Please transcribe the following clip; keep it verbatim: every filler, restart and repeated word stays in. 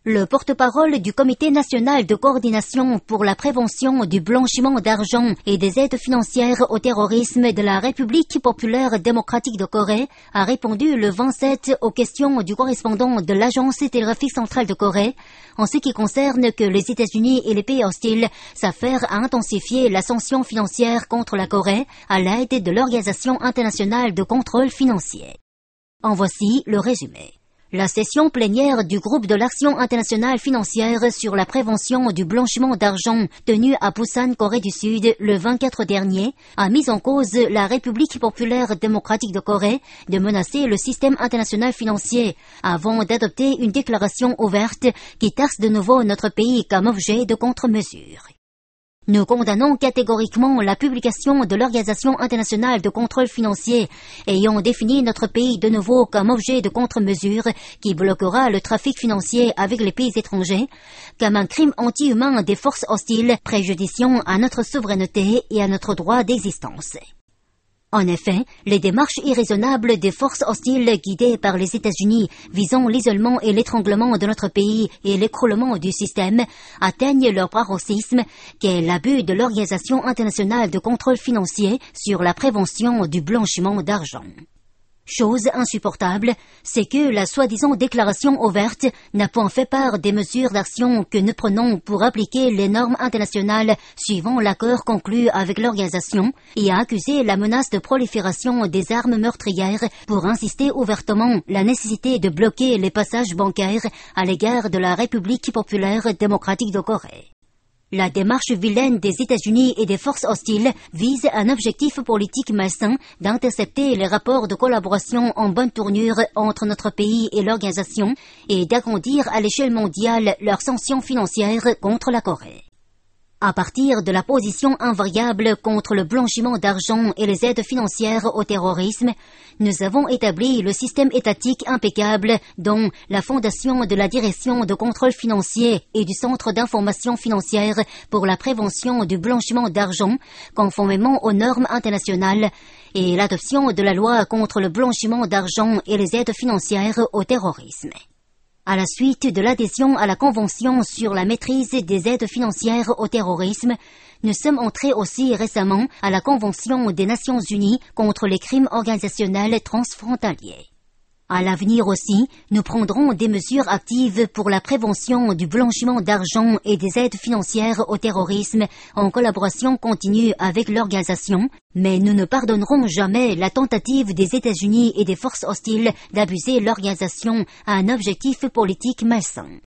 Le porte-parole du Comité national de coordination pour la prévention du blanchiment d'argent et des aides financières au terrorisme de la République populaire démocratique de Corée a répondu le vingt-sept aux questions du correspondant de l'Agence télégraphique centrale de Corée en ce qui concerne que les États-Unis et les pays hostiles s'affairent à intensifier la sanction financière contre la Corée à l'aide de l'Organisation internationale de contrôle financier. En voici le résumé. La session plénière du groupe de l'Action internationale financière sur la prévention du blanchiment d'argent tenue à Busan, Corée du Sud, le vingt-quatre dernier, a mis en cause la République populaire démocratique de Corée de menacer le système international financier avant d'adopter une déclaration ouverte qui taxe de nouveau notre pays comme objet de contre-mesures. Nous condamnons catégoriquement la publication de l'Organisation internationale de contrôle financier ayant défini notre pays de nouveau comme objet de contre-mesure qui bloquera le trafic financier avec les pays étrangers, comme un crime anti-humain des forces hostiles préjudiciant à notre souveraineté et à notre droit d'existence. En effet, les démarches irraisonnables des forces hostiles guidées par les États-Unis visant l'isolement et l'étranglement de notre pays et l'écroulement du système atteignent leur paroxysme, qu'est l'abus de l'Organisation internationale de contrôle financier sur la prévention du blanchiment d'argent. Chose insupportable, c'est que la soi-disant déclaration ouverte n'a point fait part des mesures d'action que nous prenons pour appliquer les normes internationales suivant l'accord conclu avec l'organisation et a accusé la menace de prolifération des armes meurtrières pour insister ouvertement la nécessité de bloquer les passages bancaires à l'égard de la République populaire démocratique de Corée. La démarche vilaine des États-Unis et des forces hostiles vise un objectif politique malsain d'intercepter les rapports de collaboration en bonne tournure entre notre pays et l'organisation et d'agrandir à l'échelle mondiale leurs sanctions financières contre la Corée. À partir de la position invariable contre le blanchiment d'argent et les aides financières au terrorisme, nous avons établi le système étatique impeccable dont la fondation de la Direction de contrôle financier et du Centre d'information financière pour la prévention du blanchiment d'argent, conformément aux normes internationales, et l'adoption de la loi contre le blanchiment d'argent et les aides financières au terrorisme. À la suite de l'adhésion à la Convention sur la maîtrise des aides financières au terrorisme, nous sommes entrés aussi récemment à la Convention des Nations Unies contre les crimes organisationnels transfrontaliers. À l'avenir aussi, nous prendrons des mesures actives pour la prévention du blanchiment d'argent et des aides financières au terrorisme en collaboration continue avec l'organisation, mais nous ne pardonnerons jamais la tentative des États-Unis et des forces hostiles d'abuser l'organisation à un objectif politique malsain.